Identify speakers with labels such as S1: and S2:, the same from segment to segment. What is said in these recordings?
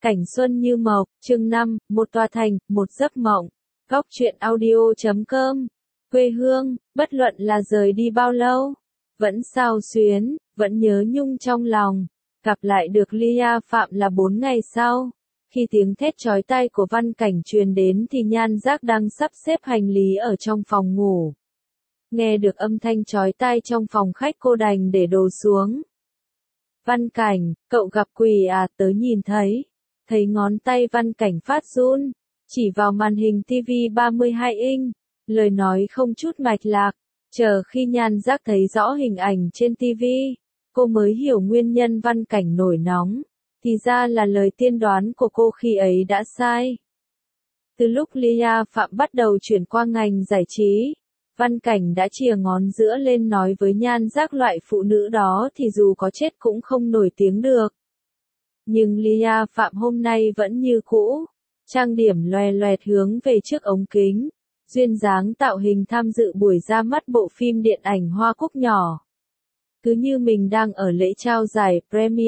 S1: Cảnh xuân như mộc, chương 5, một tòa thành, một giấc mộng. Góc truyện audio.com. Quê hương, bất luận là rời đi bao lâu, vẫn xao xuyến, vẫn nhớ nhung trong lòng. Gặp lại được Lia Phạm là 4 ngày sau. Khi tiếng thét chói tai của Văn Cảnh truyền đến thì Nhan Giác đang sắp xếp hành lý ở trong phòng ngủ. Nghe được âm thanh chói tai trong phòng khách cô đành để đồ xuống. Văn Cảnh, cậu gặp quỷ à? Tớ nhìn thấy. Thấy ngón tay Văn Cảnh phát run, chỉ vào màn hình TV 32 inch, lời nói không chút mạch lạc. Chờ khi Nhan Giác thấy rõ hình ảnh trên TV, cô mới hiểu nguyên nhân Văn Cảnh nổi nóng. Thì ra là lời tiên đoán của cô khi ấy đã sai. Từ lúc Lia Phạm bắt đầu chuyển qua ngành giải trí, Văn Cảnh đã chìa ngón giữa lên nói với Nhan Giác loại phụ nữ đó thì dù có chết cũng không nổi tiếng được. Nhưng Lia Phạm hôm nay vẫn như cũ, trang điểm loè loẹt hướng về trước ống kính, duyên dáng tạo hình tham dự buổi ra mắt bộ phim điện ảnh Hoa Cúc Nhỏ. Cứ như mình đang ở lễ trao giải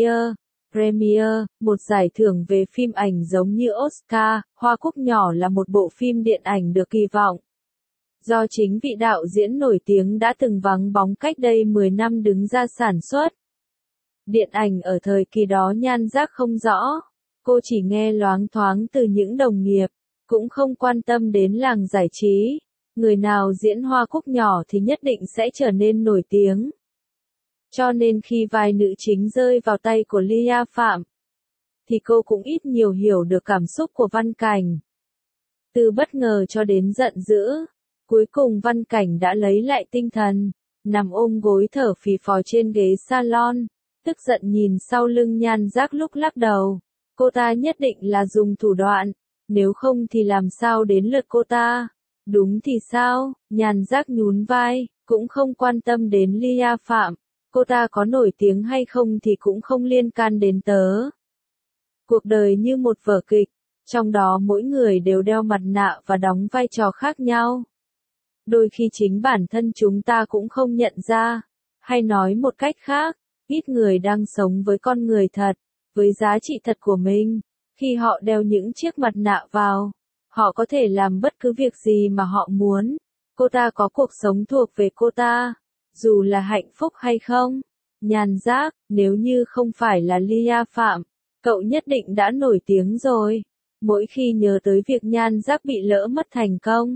S1: Premiere, một giải thưởng về phim ảnh giống như Oscar. Hoa Cúc Nhỏ là một bộ phim điện ảnh được kỳ vọng. Do chính vị đạo diễn nổi tiếng đã từng vắng bóng cách đây 10 năm đứng ra sản xuất. Điện ảnh ở thời kỳ đó Nhan Giác không rõ, cô chỉ nghe loáng thoáng từ những đồng nghiệp, cũng không quan tâm đến làng giải trí. Người nào diễn Hoa Cúc Nhỏ thì nhất định sẽ trở nên nổi tiếng. Cho nên khi vai nữ chính rơi vào tay của Lia Phạm, thì cô cũng ít nhiều hiểu được cảm xúc của Văn Cảnh. Từ bất ngờ cho đến giận dữ, cuối cùng Văn Cảnh đã lấy lại tinh thần, nằm ôm gối thở phì phò trên ghế salon, tức giận nhìn sau lưng Nhan Giác lúc lắc đầu. Cô ta nhất định là dùng thủ đoạn, nếu không thì làm sao đến lượt cô ta. Đúng thì sao? Nhan Giác nhún vai, cũng không quan tâm đến Lia Phạm. Cô ta có nổi tiếng hay không thì cũng không liên can đến tớ. Cuộc đời như một vở kịch, trong đó mỗi người đều đeo mặt nạ và đóng vai trò khác nhau. Đôi khi chính bản thân chúng ta cũng không nhận ra, hay nói một cách khác, ít người đang sống với con người thật, với giá trị thật của mình. Khi họ đeo những chiếc mặt nạ vào, họ có thể làm bất cứ việc gì mà họ muốn. Cô ta có cuộc sống thuộc về cô ta, dù là hạnh phúc hay không. Nhan Giác, nếu như không phải là Lia Phạm, cậu nhất định đã nổi tiếng rồi. Mỗi khi nhớ tới việc Nhan Giác bị lỡ mất thành công,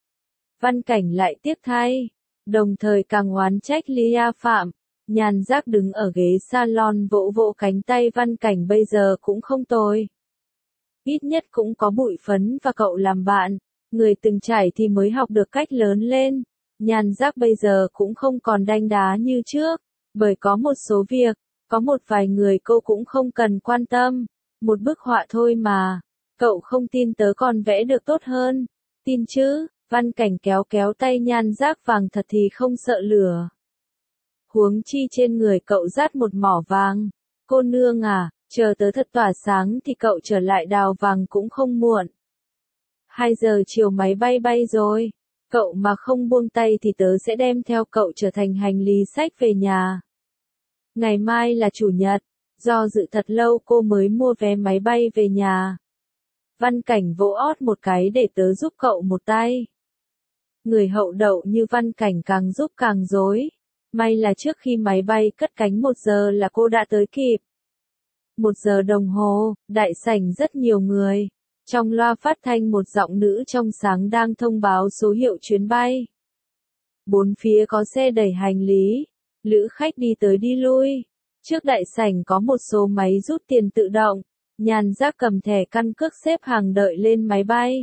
S1: Văn Cảnh lại tiếc thay, đồng thời càng oán trách Lia Phạm. Nhan Giác đứng ở ghế salon vỗ vỗ cánh tay Văn Cảnh, bây giờ cũng không tồi. Ít nhất cũng có Bụi Phấn và cậu làm bạn, người từng trải thì mới học được cách lớn lên. Nhan Giác bây giờ cũng không còn đanh đá như trước, bởi có một số việc, có một vài người cô cũng không cần quan tâm. Một bức họa thôi mà, cậu không tin tớ còn vẽ được tốt hơn. Tin chứ? Văn Cảnh kéo kéo tay Nhan Giác, vàng thật thì không sợ lửa. Huống chi trên người cậu dát một mỏ vàng. Cô nương à, chờ tớ thật tỏa sáng thì cậu trở lại đào vàng cũng không muộn. 2 giờ chiều máy bay bay rồi. Cậu mà không buông tay thì tớ sẽ đem theo cậu trở thành hành lý xách về nhà. Ngày mai là chủ nhật, do dự thật lâu cô mới mua vé máy bay về nhà. Văn Cảnh vỗ ót một cái để tớ giúp cậu một tay. Người hậu đậu như Văn Cảnh càng giúp càng rối. May là trước khi máy bay cất cánh 1 giờ là cô đã tới kịp. 1 giờ đồng hồ, đại sảnh rất nhiều người. Trong loa phát thanh một giọng nữ trong sáng đang thông báo số hiệu chuyến bay. 4 phía có xe đẩy hành lý, lữ khách đi tới đi lui. Trước đại sảnh có một số máy rút tiền tự động. Nhan Giác cầm thẻ căn cước xếp hàng đợi lên máy bay.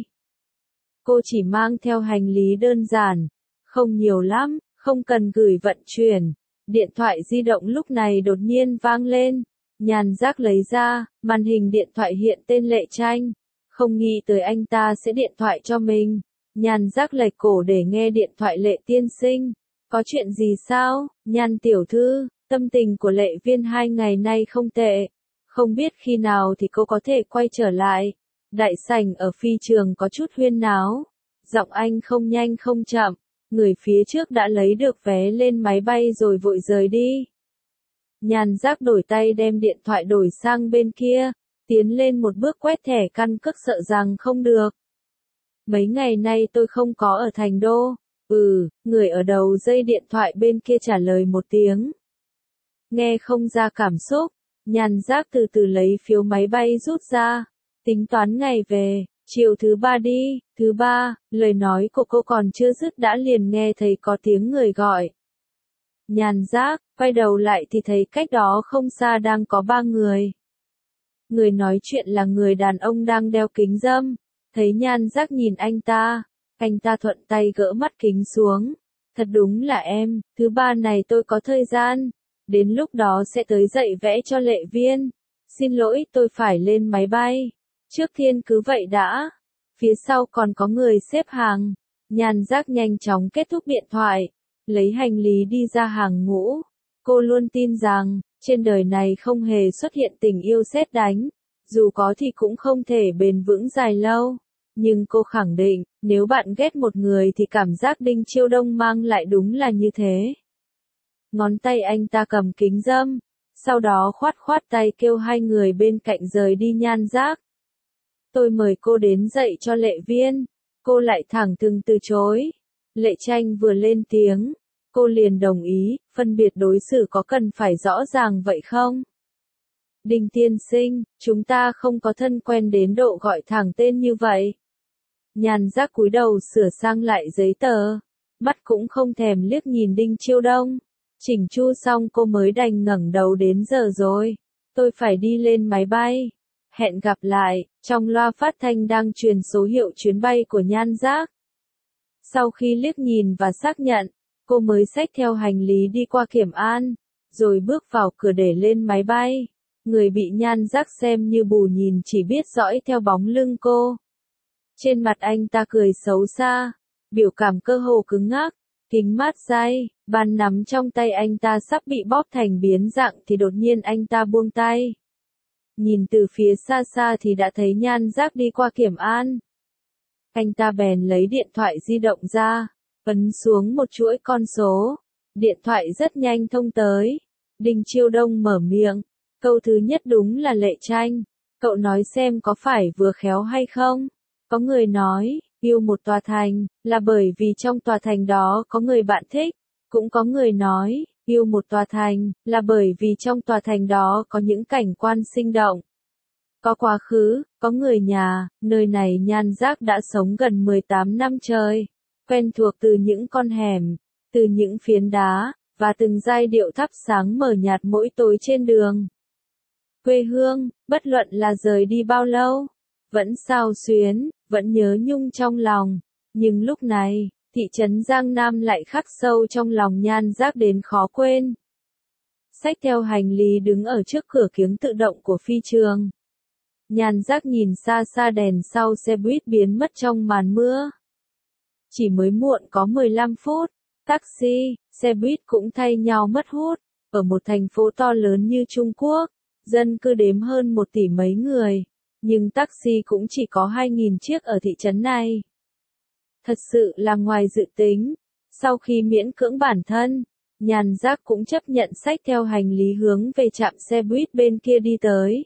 S1: Cô chỉ mang theo hành lý đơn giản, không nhiều lắm, không cần gửi vận chuyển. Điện thoại di động lúc này đột nhiên vang lên. Nhan Giác lấy ra, màn hình điện thoại hiện tên Lệ Tranh. Không nghĩ tới anh ta sẽ điện thoại cho mình. Nhan Giác lệch cổ để nghe điện thoại. Lệ tiên sinh, có chuyện gì sao? Nhan tiểu thư, tâm tình của Lệ Viên 2 ngày nay không tệ. Không biết khi nào thì cô có thể quay trở lại. Đại sảnh ở phi trường có chút huyên náo. Giọng anh không nhanh không chậm. Người phía trước đã lấy được vé lên máy bay rồi vội rời đi. Nhan Giác đổi tay đem điện thoại đổi sang bên kia. Tiến lên một bước quét thẻ căn cước sợ rằng không được. Mấy ngày nay tôi không có ở thành đô. Người ở đầu dây điện thoại bên kia trả lời một tiếng. Nghe không ra cảm xúc, Nhan Giác từ từ lấy phiếu máy bay rút ra. Tính toán ngày về, chiều thứ ba đi, thứ ba, lời nói của cô còn chưa dứt đã liền nghe thấy có tiếng người gọi. Nhan Giác, quay đầu lại thì thấy cách đó không xa đang có 3 người. Người nói chuyện là người đàn ông đang đeo kính râm. Thấy Nhan Giác nhìn anh ta thuận tay gỡ mắt kính xuống. Thật đúng là em, thứ ba này tôi có thời gian. Đến lúc đó sẽ tới dạy vẽ cho Lệ Viên. Xin lỗi tôi phải lên máy bay. Trước tiên cứ vậy đã. Phía sau còn có người xếp hàng. Nhan Giác nhanh chóng kết thúc điện thoại. Lấy hành lý đi ra hàng ngũ. Cô luôn tin rằng, trên đời này không hề xuất hiện tình yêu sét đánh. Dù có thì cũng không thể bền vững dài lâu. Nhưng cô khẳng định, nếu bạn ghét một người thì cảm giác Đinh Chiêu Đông mang lại đúng là như thế. Ngón tay anh ta cầm kính râm. Sau đó khoát khoát tay kêu hai người bên cạnh rời đi. Nhan Giác. Tôi mời cô đến dạy cho Lệ Viên. Cô lại thẳng thừng từ chối. Lệ Tranh vừa lên tiếng. Cô liền đồng ý, phân biệt đối xử có cần phải rõ ràng vậy không? Đinh tiên sinh, chúng ta không có thân quen đến độ gọi thẳng tên như vậy. Nhan Giác cúi đầu sửa sang lại giấy tờ. Mắt cũng không thèm liếc nhìn Đinh Chiêu Đông. Chỉnh chu xong cô mới đành ngẩng đầu. Đến giờ rồi. Tôi phải đi lên máy bay. Hẹn gặp lại. Trong loa phát thanh đang truyền số hiệu chuyến bay của Nhan Giác. Sau khi liếc nhìn và xác nhận, cô mới xách theo hành lý đi qua kiểm an, rồi bước vào cửa để lên máy bay. Người bị Nhan Giác xem như bù nhìn chỉ biết dõi theo bóng lưng cô. Trên mặt anh ta cười xấu xa, biểu cảm cơ hồ cứng ngắc, kính mát dai, bàn nắm trong tay anh ta sắp bị bóp thành biến dạng thì đột nhiên anh ta buông tay. Nhìn từ phía xa xa thì đã thấy Nhan Giác đi qua kiểm an. Anh ta bèn lấy điện thoại di động ra, ấn xuống một chuỗi con số. Điện thoại rất nhanh thông tới. Đinh Chiêu Đông mở miệng. Câu thứ nhất đúng là Lệ Tranh. Cậu nói xem có phải vừa khéo hay không? Có người nói, yêu một tòa thành, là bởi vì trong tòa thành đó có người bạn thích. Cũng có người nói, yêu một tòa thành, là bởi vì trong tòa thành đó có những cảnh quan sinh động. Có quá khứ, có người nhà, nơi này Nhan Giác đã sống gần 18 năm trời. Quen thuộc từ những con hẻm, từ những phiến đá, và từng giai điệu thắp sáng mờ nhạt mỗi tối trên đường. Quê hương, bất luận là rời đi bao lâu, vẫn xao xuyến, vẫn nhớ nhung trong lòng. Nhưng lúc này, thị trấn Giang Nam lại khắc sâu trong lòng Nhan Giác đến khó quên. Xách theo hành lý đứng ở trước cửa kiếng tự động của phi trường. Nhan Giác nhìn xa xa đèn sau xe buýt biến mất trong màn mưa. Chỉ mới muộn có 15 phút, taxi, xe buýt cũng thay nhau mất hút. Ở một thành phố to lớn như Trung Quốc, dân cư đếm hơn 1 tỷ mấy người, nhưng taxi cũng chỉ có 2.000 chiếc ở thị trấn này. Thật sự là ngoài dự tính. Sau khi miễn cưỡng bản thân, Nhan Giác cũng chấp nhận xách theo hành lý hướng về trạm xe buýt bên kia đi tới.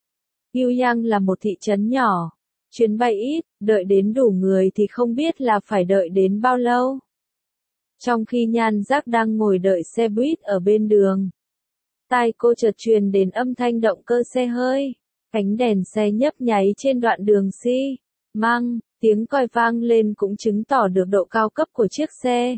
S1: Yueyang là một thị trấn nhỏ. Chuyến bay ít, đợi đến đủ người thì không biết là phải đợi đến bao lâu. Trong khi Nhan Giác đang ngồi đợi xe buýt ở bên đường, tai cô chợt truyền đến âm thanh động cơ xe hơi. Cánh đèn xe nhấp nháy trên đoạn đường xi măng, tiếng còi vang lên cũng chứng tỏ được độ cao cấp của chiếc xe.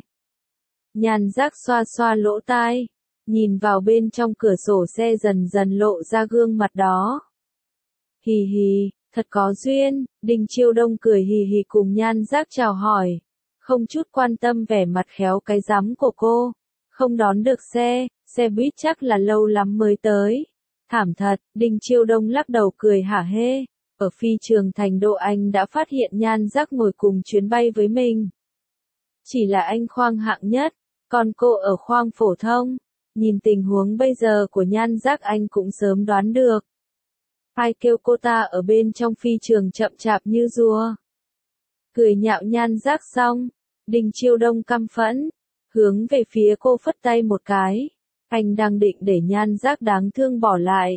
S1: Nhan Giác xoa xoa lỗ tai, nhìn vào bên trong cửa sổ xe dần dần lộ ra gương mặt đó. Hì hì, thật có duyên. Đinh Chiêu Đông cười hì hì cùng Nhan Giác chào hỏi, không chút quan tâm vẻ mặt khéo cái rắm của cô. Không đón được xe buýt chắc là lâu lắm mới tới. Thảm thật. Đinh Chiêu Đông lắc đầu cười hả hê. Ở phi trường Thành Đô anh đã phát hiện Nhan Giác ngồi cùng chuyến bay với mình. Chỉ là anh khoang hạng nhất, còn cô ở khoang phổ thông. Nhìn tình huống bây giờ của Nhan Giác anh cũng sớm đoán được. Ai kêu cô ta ở bên trong phi trường chậm chạp như rùa. Cười nhạo Nhan Giác xong, Đinh Chiêu Đông căm phẫn, hướng về phía cô phất tay một cái. Anh đang định để Nhan Giác đáng thương bỏ lại,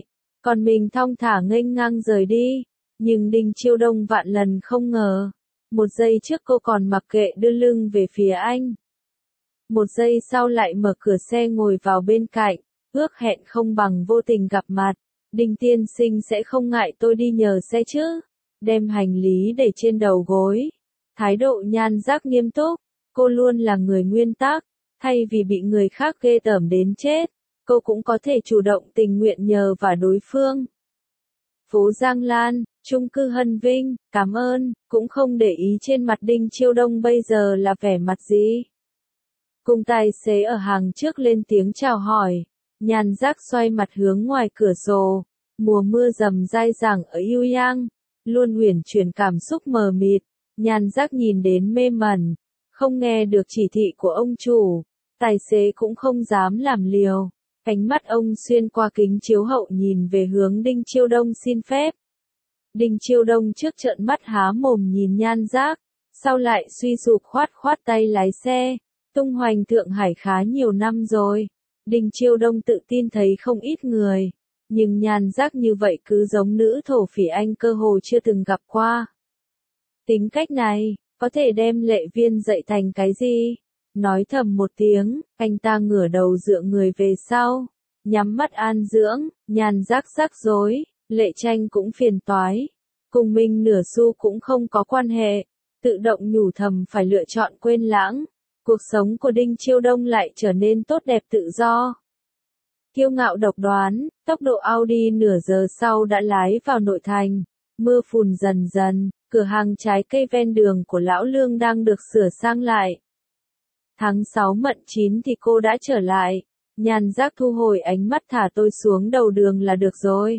S1: Còn mình thong thả nghênh ngang rời đi. Nhưng Đinh Chiêu Đông vạn lần không ngờ. Một giây trước cô còn mặc kệ đưa lưng về phía anh. Một giây sau lại mở cửa xe ngồi vào bên cạnh, ước hẹn không bằng vô tình gặp mặt. Đinh tiên sinh sẽ không ngại tôi đi nhờ xe chứ? Đem hành lý để trên đầu gối. Thái độ nhan giác nghiêm túc, cô luôn là người nguyên tắc, thay vì bị người khác ghê tởm đến chết, cô cũng có thể chủ động tình nguyện nhờ vả đối phương. Phố Giang Lan, chung cư Hân Vinh, cảm ơn, cũng không để ý trên mặt Đinh Chiêu Đông bây giờ là vẻ mặt gì. Cùng tài xế ở hàng trước lên tiếng chào hỏi, nhan giác xoay mặt hướng ngoài cửa sổ, mùa mưa rầm dai dẳng ở Yêu Yang, luôn uyển chuyển cảm xúc mờ mịt, nhan giác nhìn đến mê mẩn, không nghe được chỉ thị của ông chủ, tài xế cũng không dám làm liều, ánh mắt ông xuyên qua kính chiếu hậu nhìn về hướng Đinh Chiêu Đông xin phép. Đinh Chiêu Đông trước trợn mắt há mồm nhìn nhan giác, sau lại suy sụp khoát khoát tay lái xe, tung hoành Thượng Hải khá nhiều năm rồi. Đinh Chiêu Đông tự tin thấy không ít người, nhưng nhan giác như vậy cứ giống nữ thổ phỉ anh cơ hồ chưa từng gặp qua. Tính cách này, có thể đem Lệ Viên dạy thành cái gì? Nói thầm một tiếng, anh ta ngửa đầu dựa người về sau, nhắm mắt an dưỡng, nhan giác rắc rối, Lệ Tranh cũng phiền toái, cùng mình nửa xu cũng không có quan hệ, tự động nhủ thầm phải lựa chọn quên lãng. Cuộc sống của Đinh Chiêu Đông lại trở nên tốt đẹp tự do. Kiêu ngạo độc đoán, tốc độ Audi nửa giờ sau đã lái vào nội thành. Mưa phùn dần dần, cửa hàng trái cây ven đường của Lão Lương đang được sửa sang lại. Tháng 6 mận 9 thì cô đã trở lại. Nhan giác thu hồi ánh mắt thả tôi xuống đầu đường là được rồi.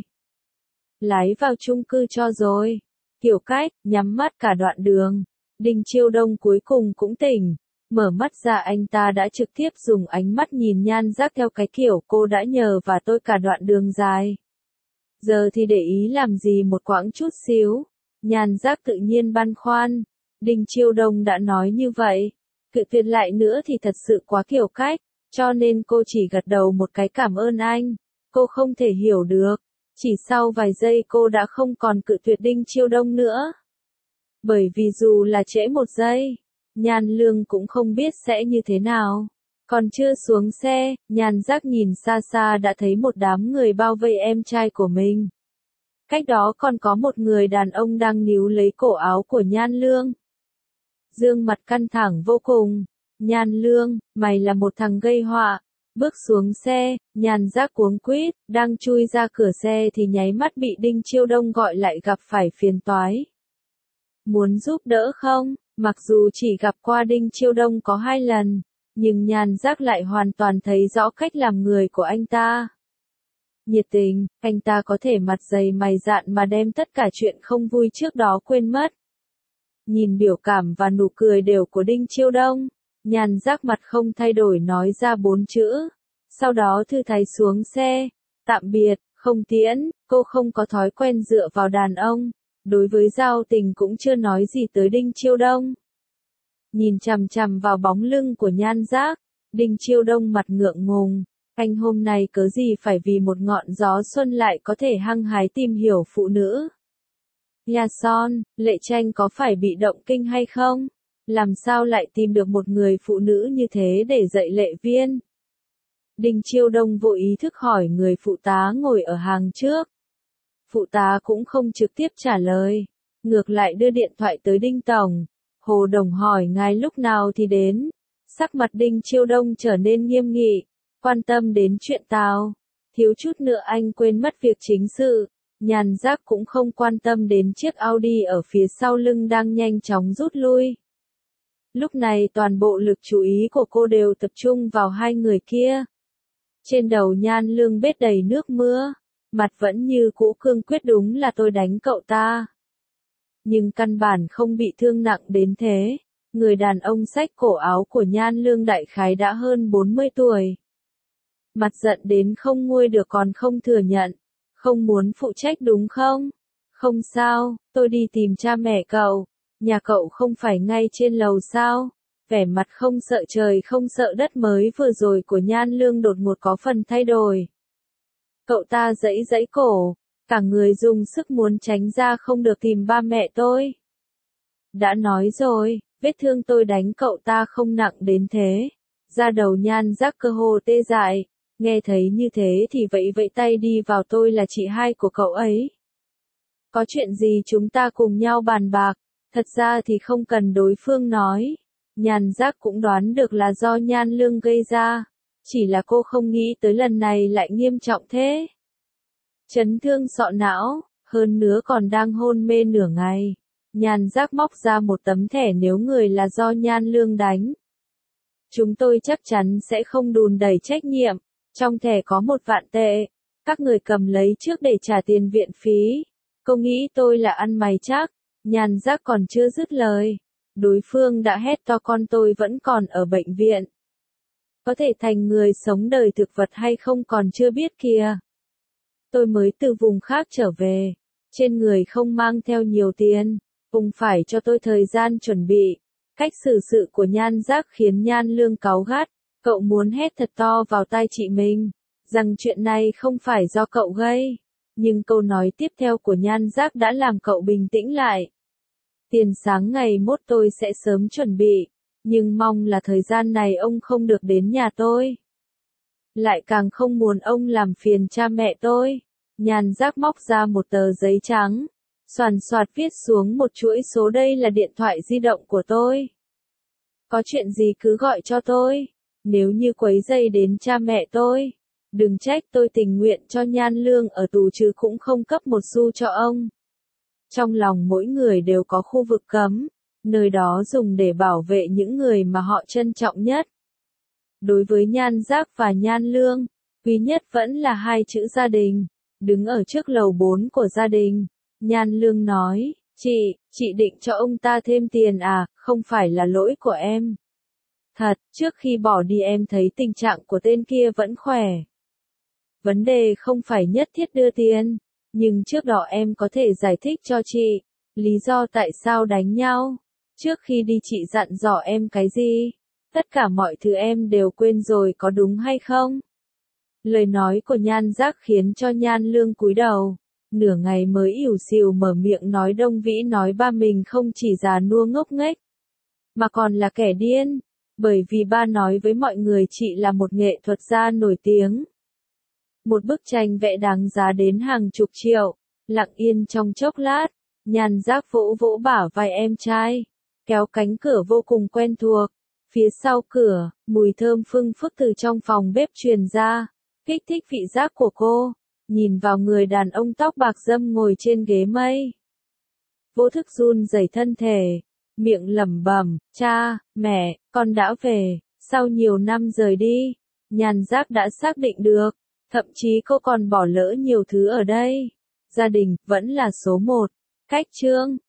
S1: Lái vào chung cư cho rồi. Kiểu cách, nhắm mắt cả đoạn đường. Đinh Chiêu Đông cuối cùng cũng tỉnh. Mở mắt ra anh ta đã trực tiếp dùng ánh mắt nhìn nhan giác theo cái kiểu cô đã nhờ và tôi cả đoạn đường dài. Giờ thì để ý làm gì một quãng chút xíu. Nhan giác tự nhiên băn khoăn. Đinh Chiêu Đông đã nói như vậy. Cự tuyệt lại nữa thì thật sự quá kiểu cách. Cho nên cô chỉ gật đầu một cái cảm ơn anh. Cô không thể hiểu được. Chỉ sau vài giây cô đã không còn cự tuyệt Đinh Chiêu Đông nữa. Bởi vì dù là trễ một giây, Nhan Lương cũng không biết sẽ như thế nào. Còn chưa xuống xe, Nhan giác nhìn xa xa đã thấy một đám người bao vây em trai của mình. Cách đó còn có một người đàn ông đang níu lấy cổ áo của Nhan Lương. Dương mặt căng thẳng vô cùng. Nhan Lương, mày là một thằng gây họa. Bước xuống xe, Nhan giác cuống quýt, đang chui ra cửa xe thì nháy mắt bị Đinh Chiêu Đông gọi lại gặp phải phiền toái. Muốn giúp đỡ không? Mặc dù chỉ gặp qua Đinh Chiêu Đông có 2 lần, nhưng Nhan giác lại hoàn toàn thấy rõ cách làm người của anh ta. Nhiệt tình, anh ta có thể mặt dày mày dạn mà đem tất cả chuyện không vui trước đó quên mất. Nhìn biểu cảm và nụ cười đều của Đinh Chiêu Đông, Nhan giác mặt không thay đổi nói ra 4 chữ. Sau đó thư thái xuống xe. Tạm biệt, không tiễn, cô không có thói quen dựa vào đàn ông. Đối với giao tình cũng chưa nói gì tới Đinh Chiêu Đông. Nhìn chằm chằm vào bóng lưng của Nhan giác, Đinh Chiêu Đông mặt ngượng ngùng. Anh hôm nay cớ gì phải vì một ngọn gió xuân lại có thể hăng hái tìm hiểu phụ nữ. Nhà Son, Lệ Tranh có phải bị động kinh hay không? Làm sao lại tìm được một người phụ nữ như thế để dạy Lệ Viên? Đinh Chiêu Đông vô ý thức hỏi người phụ tá ngồi ở hàng trước. Phụ tá cũng không trực tiếp trả lời, ngược lại đưa điện thoại tới Đinh Tổng. Hồ Đồng hỏi ngài lúc nào thì đến. Sắc mặt Đinh Chiêu Đông trở nên nghiêm nghị, quan tâm đến chuyện tao. Thiếu chút nữa anh quên mất việc chính sự. Nhan giác cũng không quan tâm đến chiếc Audi ở phía sau lưng đang nhanh chóng rút lui. Lúc này toàn bộ lực chú ý của cô đều tập trung vào hai người kia. Trên đầu Nhan Lương bết đầy nước mưa, mặt vẫn như cũ cương quyết đúng là tôi đánh cậu ta. Nhưng căn bản không bị thương nặng đến thế. Người đàn ông xách cổ áo của Nhan Lương đại khái đã hơn 40 tuổi. Mặt giận đến không nguôi được còn không thừa nhận. Không muốn phụ trách đúng không? Không sao, tôi đi tìm cha mẹ cậu. Nhà cậu không phải ngay trên lầu sao? Vẻ mặt không sợ trời không sợ đất mới vừa rồi của Nhan Lương đột ngột có phần thay đổi. Cậu ta giãy giãy cổ, cả người dùng sức muốn tránh ra không được tìm ba mẹ tôi. Đã nói rồi, vết thương tôi đánh cậu ta không nặng đến thế. Da đầu Nhan Giác cơ hồ tê dại, nghe thấy như thế thì vẫy vẫy tay đi vào, tôi là chị hai của cậu ấy. Có chuyện gì chúng ta cùng nhau bàn bạc, thật ra thì không cần đối phương nói. Nhan Giác cũng đoán được là do Nhan Lương gây ra, chỉ là cô không nghĩ tới lần này lại nghiêm trọng thế. Chấn thương sọ não, hơn nữa còn đang hôn mê nửa ngày. Nhan Giác móc ra một tấm thẻ nếu người là do Nhan Lương đánh. Chúng tôi chắc chắn sẽ không đùn đẩy trách nhiệm, trong thẻ có 1.000.000 tệ, các người cầm lấy trước để trả tiền viện phí. Cô nghĩ tôi là ăn mày chắc, Nhan Giác còn chưa dứt lời. Đối phương đã hét to con tôi vẫn còn ở bệnh viện. Có thể thành người sống đời thực vật hay không còn chưa biết kìa. Tôi mới từ vùng khác trở về, trên người không mang theo nhiều tiền, vùng phải cho tôi thời gian chuẩn bị. Cách xử sự của Nhan Giác khiến Nhan Lương cáu gắt, cậu muốn hét thật to vào tai chị mình, rằng chuyện này không phải do cậu gây. Nhưng câu nói tiếp theo của Nhan Giác đã làm cậu bình tĩnh lại. Tiền sáng ngày mốt tôi sẽ sớm chuẩn bị, nhưng mong là thời gian này ông không được đến nhà tôi. Lại càng không muốn ông làm phiền cha mẹ tôi. Nhan Giác móc ra một tờ giấy trắng, xoàn xoạt viết xuống một chuỗi số, đây là điện thoại di động của tôi. Có chuyện gì cứ gọi cho tôi, nếu như quấy rầy đến cha mẹ tôi, đừng trách tôi tình nguyện cho Nhan Lương ở tù chứ cũng không cấp một xu cho ông. Trong lòng mỗi người đều có khu vực cấm, nơi đó dùng để bảo vệ những người mà họ trân trọng nhất. Đối với Nhan Giác và Nhan Lương, quý nhất vẫn là hai chữ gia đình. Đứng ở trước lầu 4 của gia đình, Nhan Lương nói, chị định cho ông ta thêm tiền à, không phải là lỗi của em. Thật, trước khi bỏ đi em thấy tình trạng của tên kia vẫn khỏe. Vấn đề không phải nhất thiết đưa tiền, nhưng trước đó em có thể giải thích cho chị, lý do tại sao đánh nhau. Trước khi đi chị dặn dò em cái gì? Tất cả mọi thứ em đều quên rồi có đúng hay không? Lời nói của Nhan Giác khiến cho Nhan Lương cúi đầu, nửa ngày mới ỉu xìu mở miệng nói Đông Vĩ nói ba mình không chỉ già nua ngốc nghếch, mà còn là kẻ điên, bởi vì ba nói với mọi người chị là một nghệ thuật gia nổi tiếng. Một bức tranh vẽ đáng giá đến hàng chục triệu. Lặng yên trong chốc lát, Nhan Giác vỗ vỗ bả vai em trai, kéo cánh cửa vô cùng quen thuộc. Phía sau cửa, mùi thơm phưng phức từ trong phòng bếp truyền ra, kích thích vị giác của cô, nhìn vào người đàn ông tóc bạc râm ngồi trên ghế mây. Vô thức run rẩy thân thể, miệng lẩm bẩm, cha, mẹ, con đã về. Sau nhiều năm rời đi, Nhan Giác đã xác định được, thậm chí cô còn bỏ lỡ nhiều thứ ở đây. Gia đình vẫn là số 1. Cách chương